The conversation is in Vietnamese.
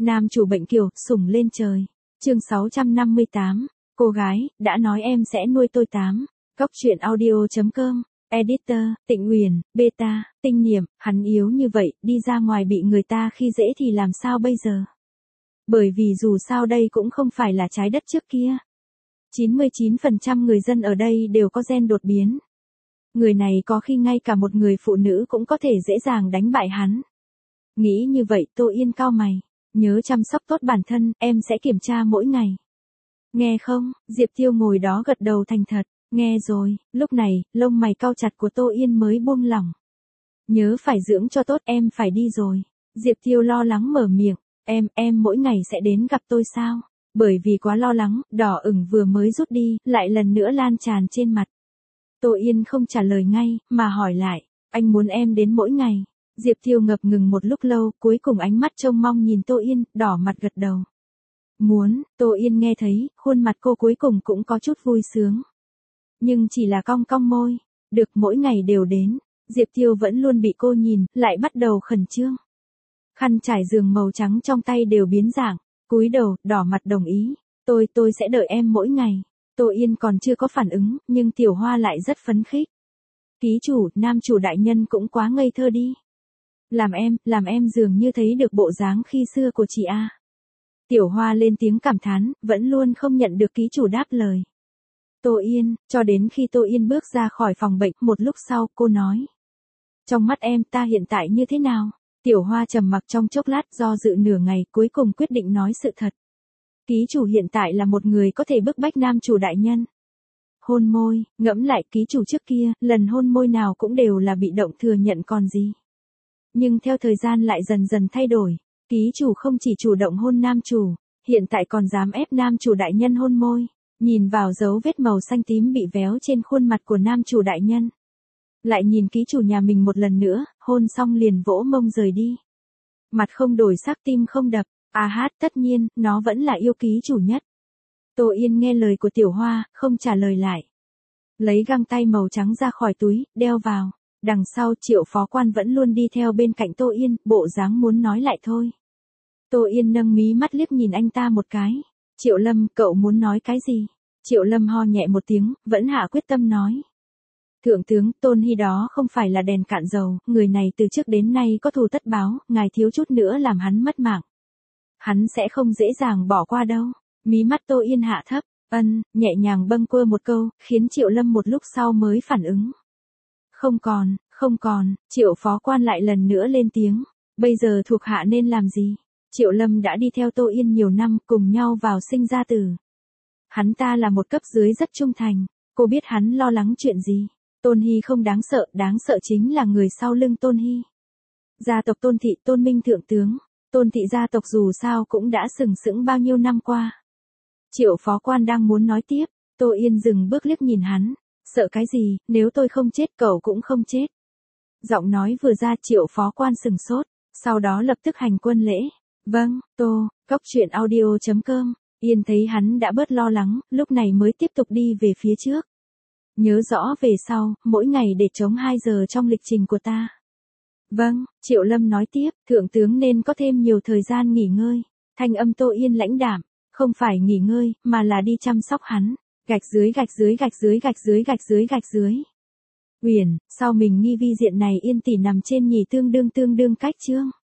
Nam chủ bệnh kiều, sủng lên trời. Chương 658. Cô gái, đã nói em sẽ nuôi tôi 8. Cóc truyện audio.com. Editor, Tịnh Uyển, Beta, Tinh Niệm, hắn yếu như vậy, đi ra ngoài bị người ta khi dễ thì làm sao bây giờ? Bởi vì dù sao đây cũng không phải là trái đất trước kia. 99% người dân ở đây đều có gen đột biến. Người này có khi ngay cả một người phụ nữ cũng có thể dễ dàng đánh bại hắn. Nghĩ như vậy Tô Yên cau mày. Nhớ chăm sóc tốt bản thân, em sẽ kiểm tra mỗi ngày. Nghe không? Diệp Tiêu ngồi đó gật đầu thành thật. Nghe rồi, lúc này, lông mày cau chặt của Tô Yên mới buông lỏng. Nhớ phải dưỡng cho tốt, em phải đi rồi. Diệp Tiêu lo lắng mở miệng. Em mỗi ngày sẽ đến gặp tôi sao? Bởi vì quá lo lắng, đỏ ửng vừa mới rút đi, lại lần nữa lan tràn trên mặt. Tô Yên không trả lời ngay, mà hỏi lại. Anh muốn em đến mỗi ngày. Diệp Tiêu ngập ngừng một lúc lâu, cuối cùng ánh mắt trông mong nhìn Tô Yên, đỏ mặt gật đầu. Muốn, Tô Yên nghe thấy, khuôn mặt cô cuối cùng cũng có chút vui sướng. Nhưng chỉ là cong cong môi, được mỗi ngày đều đến. Diệp Tiêu vẫn luôn bị cô nhìn, lại bắt đầu khẩn trương. Khăn trải giường màu trắng trong tay đều biến dạng, cúi đầu, đỏ mặt đồng ý. Tôi sẽ đợi em mỗi ngày. Tô Yên còn chưa có phản ứng, nhưng Tiểu Hoa lại rất phấn khích. Ký chủ, nam chủ đại nhân cũng quá ngây thơ đi. Làm em dường như thấy được bộ dáng khi xưa của chị A. Tiểu Hoa lên tiếng cảm thán, vẫn luôn không nhận được ký chủ đáp lời. Tô Yên, cho đến khi Tô Yên bước ra khỏi phòng bệnh, một lúc sau, cô nói. Trong mắt em ta hiện tại như thế nào? Tiểu Hoa trầm mặc trong chốc lát do dự nửa ngày, cuối cùng quyết định nói sự thật. Ký chủ hiện tại là một người có thể bức bách nam chủ đại nhân. Hôn môi, ngẫm lại ký chủ trước kia, lần hôn môi nào cũng đều là bị động thừa nhận còn gì. Nhưng theo thời gian lại dần dần thay đổi, ký chủ không chỉ chủ động hôn nam chủ, hiện tại còn dám ép nam chủ đại nhân hôn môi, nhìn vào dấu vết màu xanh tím bị véo trên khuôn mặt của nam chủ đại nhân. Lại nhìn ký chủ nhà mình một lần nữa, hôn xong liền vỗ mông rời đi. Mặt không đổi sắc tim không đập, tất nhiên, nó vẫn là yêu ký chủ nhất. Tô Yên nghe lời của Tiểu Hoa, không trả lời lại. Lấy găng tay màu trắng ra khỏi túi, đeo vào. Đằng sau Triệu phó quan vẫn luôn đi theo bên cạnh Tô Yên, bộ dáng muốn nói lại thôi. Tô Yên nâng mí mắt liếc nhìn anh ta một cái. Triệu Lâm, cậu muốn nói cái gì? Triệu Lâm ho nhẹ một tiếng, vẫn hạ quyết tâm nói. Thượng tướng, Tôn Hy đó không phải là đèn cạn dầu, người này từ trước đến nay có thù tất báo, ngài thiếu chút nữa làm hắn mất mạng. Hắn sẽ không dễ dàng bỏ qua đâu. Mí mắt Tô Yên hạ thấp, nhẹ nhàng bâng quơ một câu, khiến Triệu Lâm một lúc sau mới phản ứng. Không còn, Triệu phó quan lại lần nữa lên tiếng. Bây giờ thuộc hạ nên làm gì? Triệu Lâm đã đi theo Tô Yên nhiều năm, cùng nhau vào sinh ra tử. Hắn ta là một cấp dưới rất trung thành, cô biết hắn lo lắng chuyện gì. Tôn Hy không đáng sợ chính là người sau lưng Tôn Hy. Gia tộc Tôn Thị, Tôn Minh thượng tướng, Tôn Thị gia tộc dù sao cũng đã sừng sững bao nhiêu năm qua. Triệu phó quan đang muốn nói tiếp, Tô Yên dừng bước liếc nhìn hắn. Sợ cái gì, nếu tôi không chết cậu cũng không chết. Giọng nói vừa ra Triệu phó quan sừng sốt, sau đó lập tức hành quân lễ. Vâng, Cóc truyện audio.com. Yên thấy hắn đã bớt lo lắng, lúc này mới tiếp tục đi về phía trước. Nhớ rõ về sau, mỗi ngày để trống 2 giờ trong lịch trình của ta. Vâng, Triệu Lâm nói tiếp, thượng tướng nên có thêm nhiều thời gian nghỉ ngơi. Thanh âm Tô Yên lãnh đạm, không phải nghỉ ngơi, mà là đi chăm sóc hắn. Gạch dưới. Uyển, sao mình nghi vi diện này Yên tỷ nằm trên nhì tương đương cách chương.